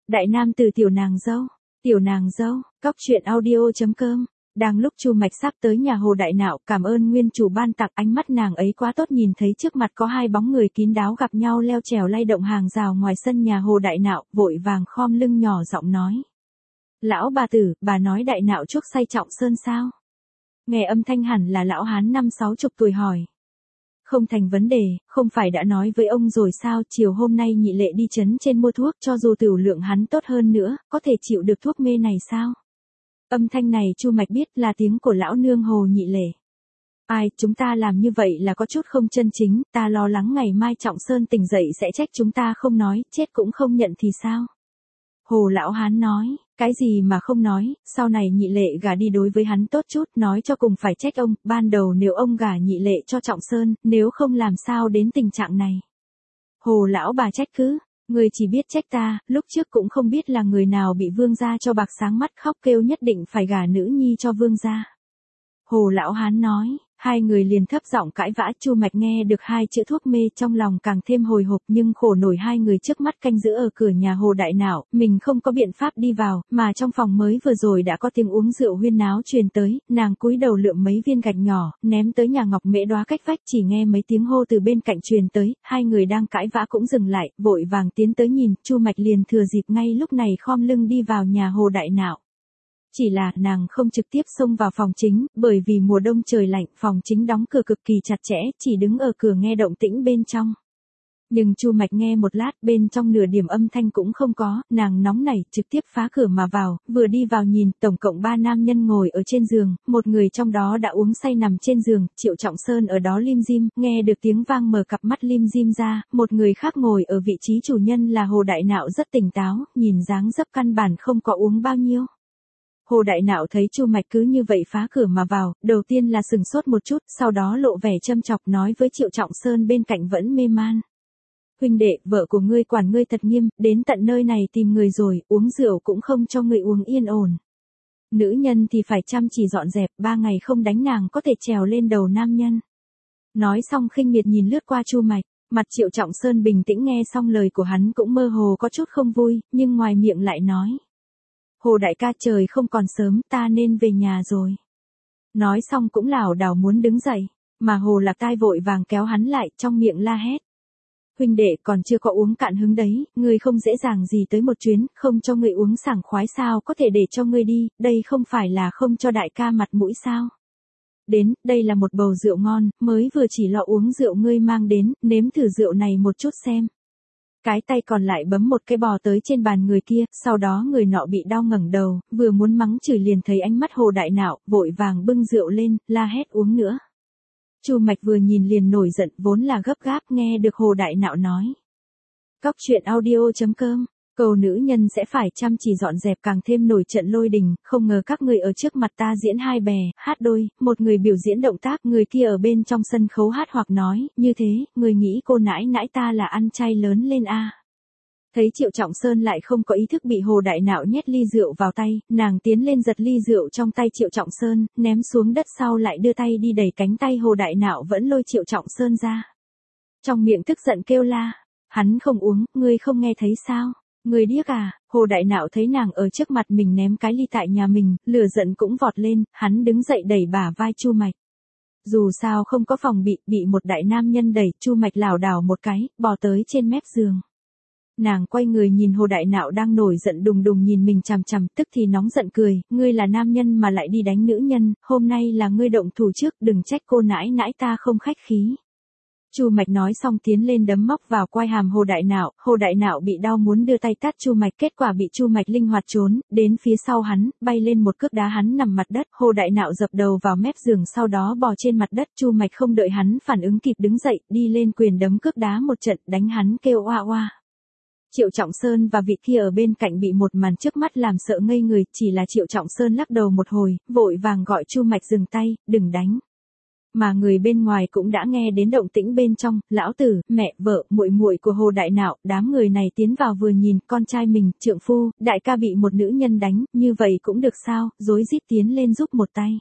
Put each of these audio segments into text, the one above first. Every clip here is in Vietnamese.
Đại nam từ tiểu nàng dâu, cóc truyện audio.com. Đang lúc Chu Mạch sắp tới nhà Hồ Đại Nạo, cảm ơn nguyên chủ ban tặng, ánh mắt nàng ấy quá tốt, nhìn thấy trước mặt có hai bóng người kín đáo gặp nhau leo trèo lay động hàng rào ngoài sân nhà Hồ Đại Nạo, vội vàng khom lưng nhỏ giọng nói. Lão bà tử, bà nói Đại Nạo chuốc say Trọng Sơn sao? Nghe âm thanh hẳn là lão hán 50-60 tuổi hỏi. Không thành vấn đề, không phải đã nói với ông rồi sao, chiều hôm nay nhị lệ đi trấn trên mua thuốc, cho dù tửu lượng hắn tốt hơn nữa, có thể chịu được thuốc mê này sao? Âm thanh này Chu Mạch biết là tiếng của lão nương Hồ nhị lệ. Ai, chúng ta làm như vậy là có chút không chân chính, ta lo lắng ngày mai Trọng Sơn tỉnh dậy sẽ trách chúng ta không nói, chết cũng không nhận thì sao? Hồ lão hán nói, cái gì mà không nói, sau này nhị lệ gả đi đối với hắn tốt chút, nói cho cùng phải trách ông, ban đầu nếu ông gả nhị lệ cho Trọng Sơn, nếu không làm sao đến tình trạng này. Hồ lão bà trách cứ, người chỉ biết trách ta, lúc trước cũng không biết là người nào bị vương gia cho bạc sáng mắt khóc kêu nhất định phải gả nữ nhi cho vương gia. Hồ lão hán nói, hai người liền thấp giọng cãi vã. Chu Mạch nghe được hai chữ thuốc mê trong lòng càng thêm hồi hộp, nhưng khổ nổi hai người trước mắt canh giữ ở cửa nhà Hồ Đại Nạo, mình không có biện pháp đi vào, mà trong phòng mới vừa rồi đã có tiếng uống rượu huyên náo truyền tới, nàng cúi đầu lượm mấy viên gạch nhỏ, ném tới nhà Ngọc Mễ Đóa cách vách, chỉ nghe mấy tiếng hô từ bên cạnh truyền tới, hai người đang cãi vã cũng dừng lại, vội vàng tiến tới nhìn. Chu Mạch liền thừa dịp ngay lúc này khom lưng đi vào nhà Hồ Đại Nạo. Chỉ là nàng không trực tiếp xông vào phòng chính, bởi vì mùa đông trời lạnh, phòng chính đóng cửa cực kỳ chặt chẽ, chỉ đứng ở cửa nghe động tĩnh bên trong. Nhưng Chu Mạch nghe một lát, bên trong nửa điểm âm thanh cũng không có, nàng nóng nảy, trực tiếp phá cửa mà vào, vừa đi vào nhìn, tổng cộng 3 nam nhân ngồi ở trên giường, một người trong đó đã uống say nằm trên giường, Triệu Trọng Sơn ở đó lim dim, nghe được tiếng vang mở cặp mắt lim dim ra, một người khác ngồi ở vị trí chủ nhân là Hồ Đại Nạo rất tỉnh táo, nhìn dáng dấp căn bản không có uống bao nhiêu. Hồ Đại Nạo thấy Chu Mạch cứ như vậy phá cửa mà vào, đầu tiên là sừng sốt một chút, sau đó lộ vẻ châm chọc nói với Triệu Trọng Sơn bên cạnh vẫn mê man. Huynh đệ, vợ của ngươi quản ngươi thật nghiêm, đến tận nơi này tìm người rồi, uống rượu cũng không cho ngươi uống yên ổn. Nữ nhân thì phải chăm chỉ dọn dẹp, 3 ngày không đánh nàng có thể trèo lên đầu nam nhân. Nói xong khinh miệt nhìn lướt qua Chu Mạch, mặt Triệu Trọng Sơn bình tĩnh nghe xong lời của hắn cũng mơ hồ có chút không vui, nhưng ngoài miệng lại nói. Hồ đại ca, trời không còn sớm, ta nên về nhà rồi. Nói xong cũng lảo đảo muốn đứng dậy, mà Hồ Lạc Tai vội vàng kéo hắn lại, trong miệng la hét. Huynh đệ, còn chưa có uống cạn hứng đấy, ngươi không dễ dàng gì tới một chuyến, không cho ngươi uống sảng khoái sao có thể để cho ngươi đi, đây không phải là không cho đại ca mặt mũi sao. Đến, đây là một bầu rượu ngon, mới vừa chỉ lọ uống rượu ngươi mang đến, nếm thử rượu này một chút xem. Cái tay còn lại bấm một cái bò tới trên bàn người kia, sau đó người nọ bị đau ngẩng đầu, vừa muốn mắng chửi liền thấy ánh mắt Hồ Đại Nạo, vội vàng bưng rượu lên, la hét uống nữa. Chu Mạch vừa nhìn liền nổi giận, vốn là gấp gáp, nghe được Hồ Đại Nạo nói. Cóc truyện audio.com, cầu nữ nhân sẽ phải chăm chỉ dọn dẹp, càng thêm nổi trận lôi đình, không ngờ các người ở trước mặt ta diễn hai bè, hát đôi, một người biểu diễn động tác, người kia ở bên trong sân khấu hát hoặc nói, như thế, người nghĩ cô nãi nãi ta là ăn chay lớn lên a. Thấy Triệu Trọng Sơn lại không có ý thức bị Hồ Đại Nạo nhét ly rượu vào tay, nàng tiến lên giật ly rượu trong tay Triệu Trọng Sơn, ném xuống đất sau lại đưa tay đi đẩy cánh tay Hồ Đại Nạo vẫn lôi Triệu Trọng Sơn ra. Trong miệng tức giận kêu la, hắn không uống, ngươi không nghe thấy sao? Người điếc à? Hồ Đại Nạo thấy nàng ở trước mặt mình ném cái ly tại nhà mình, lửa giận cũng vọt lên, hắn đứng dậy đẩy bả vai Chu Mạch. Dù sao không có phòng bị một đại nam nhân đẩy, Chu Mạch lảo đảo một cái, bò tới trên mép giường. Nàng quay người nhìn Hồ Đại Nạo đang nổi giận đùng đùng nhìn mình chằm chằm, tức thì nóng giận cười, ngươi là nam nhân mà lại đi đánh nữ nhân, hôm nay là ngươi động thủ trước, đừng trách cô nãi nãi ta không khách khí. Chu Mạch nói xong tiến lên đấm móc vào quai hàm Hồ Đại Nạo bị đau muốn đưa tay tát Chu Mạch, kết quả bị Chu Mạch linh hoạt trốn, đến phía sau hắn, bay lên một cước đá hắn nằm mặt đất, Hồ Đại Nạo dập đầu vào mép giường sau đó bò trên mặt đất, Chu Mạch không đợi hắn phản ứng kịp đứng dậy, đi lên quyền đấm cước đá một trận, đánh hắn kêu oa oa. Triệu Trọng Sơn và vị kia ở bên cạnh bị một màn trước mắt làm sợ ngây người, chỉ là Triệu Trọng Sơn lắc đầu một hồi, vội vàng gọi Chu Mạch dừng tay, đừng đánh. Mà người bên ngoài cũng đã nghe đến động tĩnh bên trong, lão tử, mẹ, vợ, muội muội của Hồ Đại Nạo, đám người này tiến vào vừa nhìn, con trai mình, trượng phu, đại ca bị một nữ nhân đánh, như vậy cũng được sao, rối rít tiến lên giúp một tay.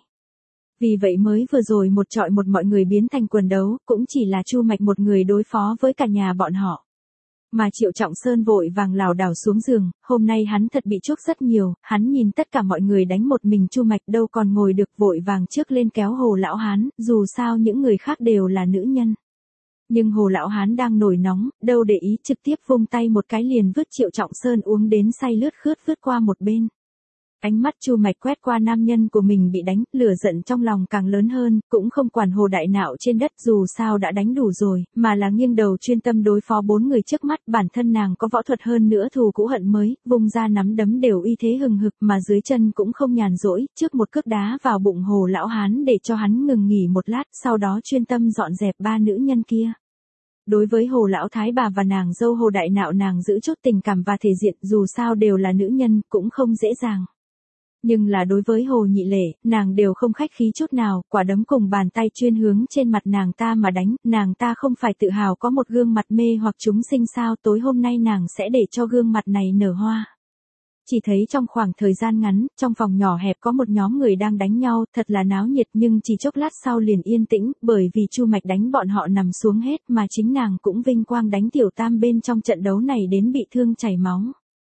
Vì vậy mới vừa rồi một trọi một mọi người biến thành quần đấu, cũng chỉ là Chu Mạch một người đối phó với cả nhà bọn họ. Mà Triệu Trọng Sơn vội vàng lảo đảo xuống giường, hôm nay hắn thật bị chuốc rất nhiều, hắn nhìn tất cả mọi người đánh một mình Chu Mạch đâu còn ngồi được, vội vàng trước lên kéo Hồ lão hán, dù sao những người khác đều là nữ nhân. Nhưng Hồ lão hán đang nổi nóng, đâu để ý, trực tiếp vung tay một cái liền vứt Triệu Trọng Sơn uống đến say lướt khướt vứt qua một bên. Ánh mắt Chu Mạch quét qua nam nhân của mình bị đánh, lửa giận trong lòng càng lớn hơn, cũng không quản Hồ đại nạo trên đất dù sao đã đánh đủ rồi, mà là nghiêng đầu chuyên tâm đối phó 4 người trước mắt, bản thân nàng có võ thuật hơn nữa thù cũ hận mới, vung ra nắm đấm đều uy thế hừng hực mà dưới chân cũng không nhàn rỗi, trước một cước đá vào bụng Hồ lão hán để cho hắn ngừng nghỉ một lát, sau đó chuyên tâm dọn dẹp 3 nữ nhân kia. Đối với Hồ lão thái bà và nàng dâu Hồ đại nạo nàng giữ chút tình cảm và thể diện, dù sao đều là nữ nhân, cũng không dễ dàng. Nhưng là đối với Hồ Nhị Lệ, nàng đều không khách khí chút nào, quả đấm cùng bàn tay chuyên hướng trên mặt nàng ta mà đánh, nàng ta không phải tự hào có một gương mặt mê hoặc chúng sinh sao, tối hôm nay nàng sẽ để cho gương mặt này nở hoa. Chỉ thấy trong khoảng thời gian ngắn, trong phòng nhỏ hẹp có một nhóm người đang đánh nhau, thật là náo nhiệt nhưng chỉ chốc lát sau liền yên tĩnh, bởi vì Chu Mạch đánh bọn họ nằm xuống hết mà chính nàng cũng vinh quang đánh tiểu tam bên trong trận đấu này đến bị thương chảy máu.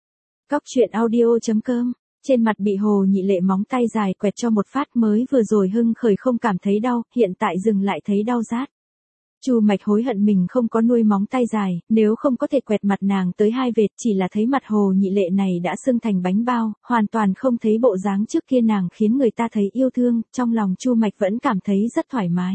Cóc truyện audio.com. Trên mặt bị Hồ Nhị Lệ móng tay dài quẹt cho một phát, mới vừa rồi hưng khởi không cảm thấy đau, hiện tại dừng lại thấy đau rát. Chu Mạch hối hận mình không có nuôi móng tay dài, nếu không có thể quẹt mặt nàng tới 2 vệt, chỉ là thấy mặt Hồ Nhị Lệ này đã sưng thành bánh bao, hoàn toàn không thấy bộ dáng trước kia nàng khiến người ta thấy yêu thương, trong lòng Chu Mạch vẫn cảm thấy rất thoải mái.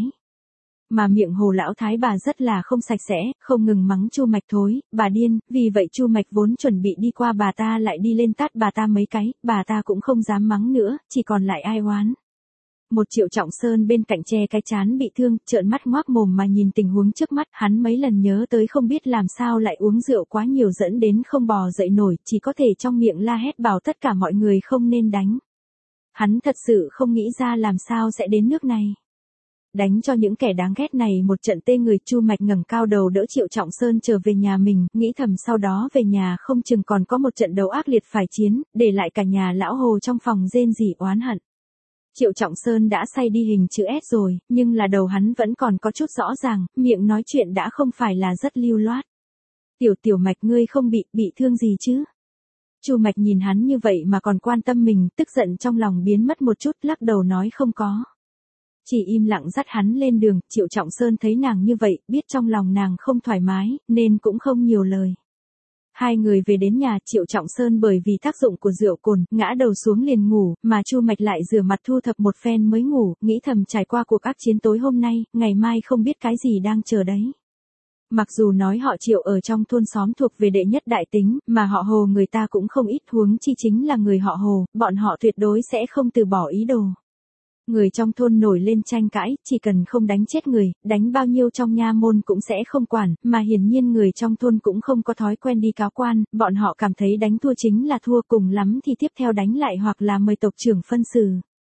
Mà miệng Hồ lão thái bà rất là không sạch sẽ, không ngừng mắng Chu Mạch thối, bà điên, vì vậy Chu Mạch vốn chuẩn bị đi qua bà ta lại đi lên tát bà ta mấy cái, bà ta cũng không dám mắng nữa, chỉ còn lại ai oán. Một Triệu Trọng Sơn bên cạnh che cái trán bị thương, trợn mắt ngoác mồm mà nhìn tình huống trước mắt, hắn mấy lần nhớ tới không biết làm sao lại uống rượu quá nhiều dẫn đến không bò dậy nổi, chỉ có thể trong miệng la hét bảo tất cả mọi người không nên đánh. Hắn thật sự không nghĩ ra làm sao sẽ đến nước này. Đánh cho những kẻ đáng ghét này một trận tê người. Chu Mạch ngẩng cao đầu đỡ Triệu Trọng Sơn trở về nhà mình, nghĩ thầm sau đó về nhà không chừng còn có một trận đấu ác liệt phải chiến, để lại cả nhà lão Hồ trong phòng rên rỉ oán hận. Triệu Trọng Sơn đã say đi hình chữ S rồi, nhưng là đầu hắn vẫn còn có chút rõ ràng, miệng nói chuyện đã không phải là rất lưu loát. Tiểu Mạch ngươi không bị thương gì chứ? Chu Mạch nhìn hắn như vậy mà còn quan tâm mình, tức giận trong lòng biến mất một chút, lắc đầu nói không có. Chỉ im lặng dắt hắn lên đường. Triệu Trọng Sơn thấy nàng như vậy, biết trong lòng nàng không thoải mái, nên cũng không nhiều lời. Hai người về đến nhà, Triệu Trọng Sơn bởi vì tác dụng của rượu cồn, ngã đầu xuống liền ngủ, mà Chu Mạch lại rửa mặt thu thập một phen mới ngủ, nghĩ thầm trải qua cuộc ác chiến tối hôm nay, ngày mai không biết cái gì đang chờ đấy. Mặc dù nói họ Triệu ở trong thôn xóm thuộc về đệ nhất đại tính, mà họ Hồ người ta cũng không ít, huống chi chính là người họ Hồ, bọn họ tuyệt đối sẽ không từ bỏ ý đồ. Người trong thôn nổi lên tranh cãi, chỉ cần không đánh chết người, đánh bao nhiêu trong nha môn cũng sẽ không quản, mà hiển nhiên người trong thôn cũng không có thói quen đi cáo quan, bọn họ cảm thấy đánh thua chính là thua, cùng lắm thì tiếp theo đánh lại hoặc là mời tộc trưởng phân xử.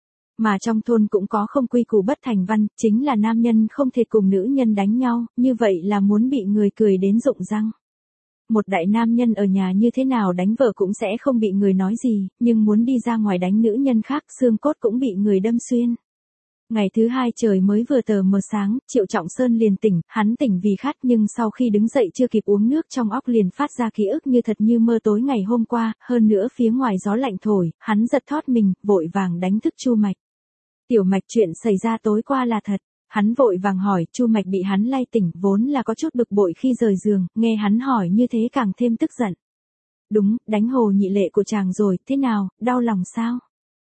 Mà trong thôn cũng có không quy củ bất thành văn, chính là nam nhân không thể cùng nữ nhân đánh nhau, như vậy là muốn bị người cười đến rụng răng. Một đại nam nhân ở nhà như thế nào đánh vợ cũng sẽ không bị người nói gì, nhưng muốn đi ra ngoài đánh nữ nhân khác, xương cốt cũng bị người đâm xuyên. Ngày thứ 2 trời mới vừa tờ mờ sáng, Triệu Trọng Sơn liền tỉnh, hắn tỉnh vì khát nhưng sau khi đứng dậy chưa kịp uống nước trong óc liền phát ra ký ức như thật như mơ tối ngày hôm qua, hơn nữa phía ngoài gió lạnh thổi, hắn giật thót mình, vội vàng đánh thức Chu Mạch. Tiểu Mạch, chuyện xảy ra tối qua là thật. Hắn vội vàng hỏi, Chu Mạch bị hắn lay tỉnh, vốn là có chút bực bội khi rời giường, nghe hắn hỏi như thế càng thêm tức giận. Đúng, đánh Hồ Nhị Lệ của chàng rồi, thế nào, đau lòng sao?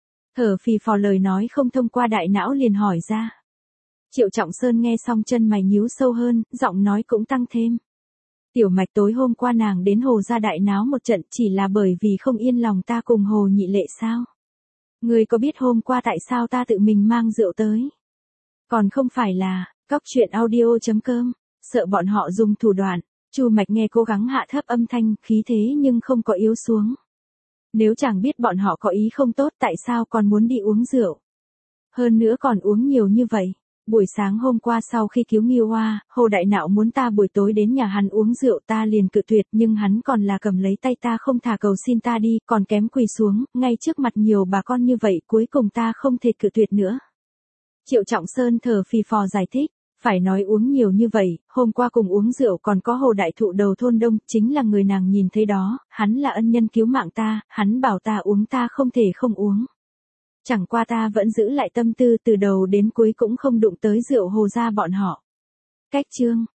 Thở phì phò lời nói không thông qua đại não liền hỏi ra. Triệu Trọng Sơn nghe xong chân mày nhíu sâu hơn, giọng nói cũng tăng thêm. Tiểu Mạch, tối hôm qua nàng đến Hồ gia đại náo một trận chỉ là bởi vì không yên lòng ta cùng Hồ Nhị Lệ sao? Ngươi có biết hôm qua tại sao ta tự mình mang rượu tới? Còn không phải là, cóc truyện audio.com, sợ bọn họ dùng thủ đoạn. Chu Mạch nghe cố gắng hạ thấp âm thanh, khí thế nhưng không có yếu xuống. Nếu chàng biết bọn họ có ý không tốt tại sao còn muốn đi uống rượu? Hơn nữa còn uống nhiều như vậy. Buổi sáng hôm qua sau khi cứu Nghiêu Hoa, Hồ đại nạo muốn ta buổi tối đến nhà hắn uống rượu, ta liền cự tuyệt, nhưng hắn còn là cầm lấy tay ta không thả cầu xin ta đi, còn kém quỳ xuống, ngay trước mặt nhiều bà con như vậy, cuối cùng ta không thể cự tuyệt nữa. Triệu Trọng Sơn thở phì phò giải thích, Phải nói uống nhiều như vậy, hôm qua cùng uống rượu còn có Hồ Đại Thụ đầu thôn Đông, chính là người nàng nhìn thấy đó, hắn là ân nhân cứu mạng ta, hắn bảo ta uống ta không thể không uống. Chẳng qua ta vẫn giữ lại tâm tư từ đầu đến cuối cũng không đụng tới rượu Hồ gia bọn họ. Cách chương